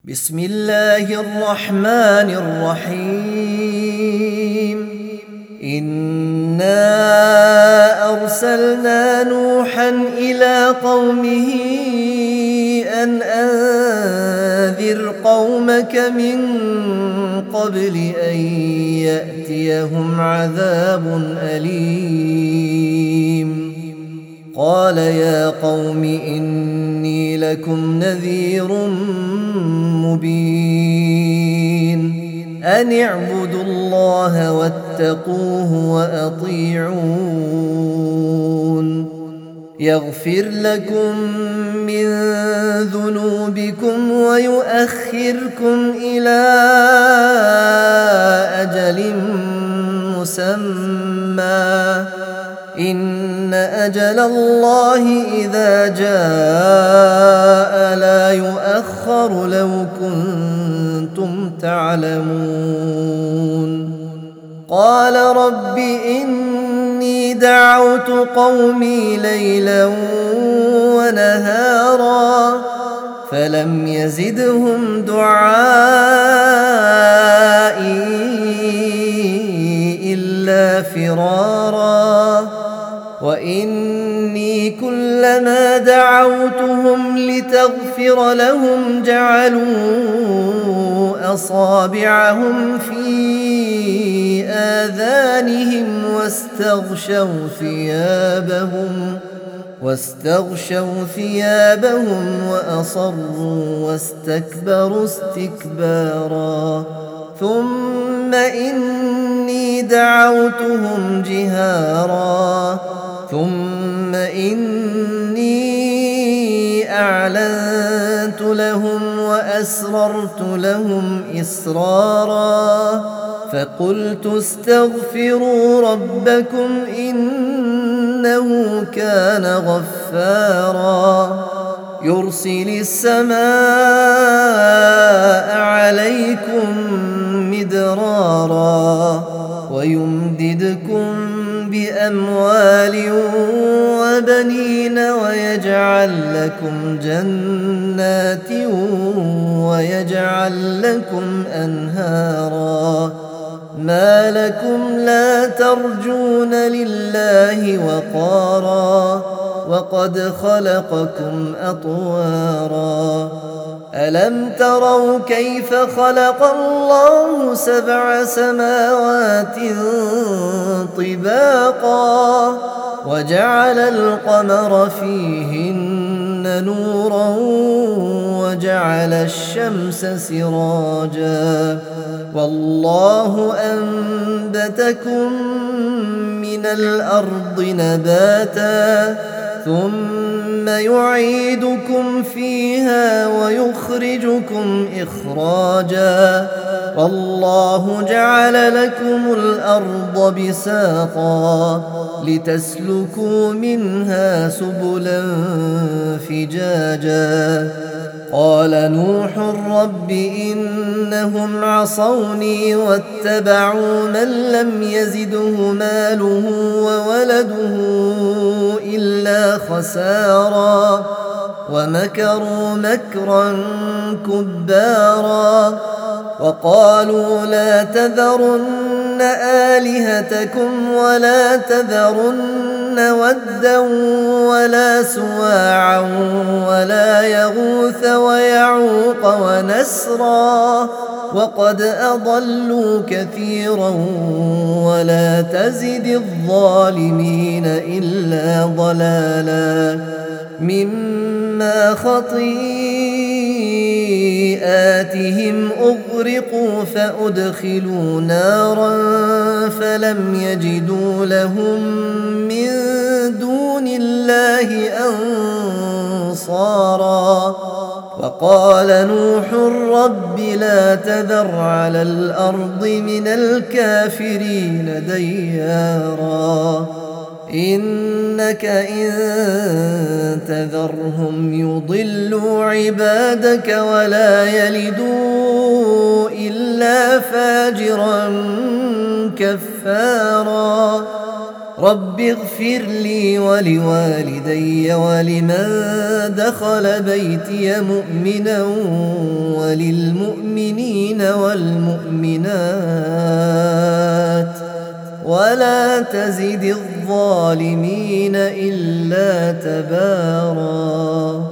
بسم الله الرحمن الرحيم إنا أرسلنا نوحا إلى قومه أن أنذر قومك من قبل أن يأتيهم عذاب أليم قال يا قوم إني لكم نذير مبين أن اعبدوا الله واتقوه وأطيعون يغفر لكم من ذنوبكم ويؤخركم إلى أجل مسمى إن أجل الله إذا جاء لا يؤخر لو كنتم تعلمون قال رب إني دعوت قومي ليلا ونهارا فلم يزدهم دعائي إلا فرارا وإني كلما دعوتهم لتغفر لهم جعلوا أصابعهم في آذانهم واستغشوا ثيابهم وأصروا واستكبروا استكبارا ثم إني دعوتهم جهارا ثم إني أعلنت لهم وأسررت لهم إسرارا فقلت استغفروا ربكم إنه كان غفارا يرسل السماء عليكم مدرارا ويمددكم بأموال وبنين ويجعل لكم جنات ويجعل لكم أنهارا ما لكم لا ترجون لله وقارا وقد خلقكم أطوارا ألم تروا كيف خلق الله 7 سماوات طباقا وجعل القمر فيهن نورا وجعل الشمس سراجا والله أنبتكم من الأرض نباتا ثم يعيدكم فيها ويخرجكم إخراجا والله جعل لكم الأرض بساطا لتسلكوا منها سبلا فجاجا قال نوح رب إنهم عصوني واتبعوا من لم يزده ماله وولده إلا خسارا ومكروا مكرا كبارا وقالوا لا تذرن آلهتكم ولا تذرن ودا ولا سواعا ولا يغوث ويعوق ونسرا وقد أضلوا كثيرا ولا تزد الظالمين إلا ضلالا مما خطيئاتهم أغرقوا فأدخلوا نارا فلم يجدوا لهم من دون الله أنصارا وقال نوح رب لا تذر على الأرض من الكافرين ديارا إنك إن تذرهم يضلوا عبادك ولا يلدوا إلا فاجرا كفارا رب اغفر لي ولوالدي ولمن دخل بيتي مؤمنا ولله والمؤمنات ولا تزد الظالمين إلا تباراً.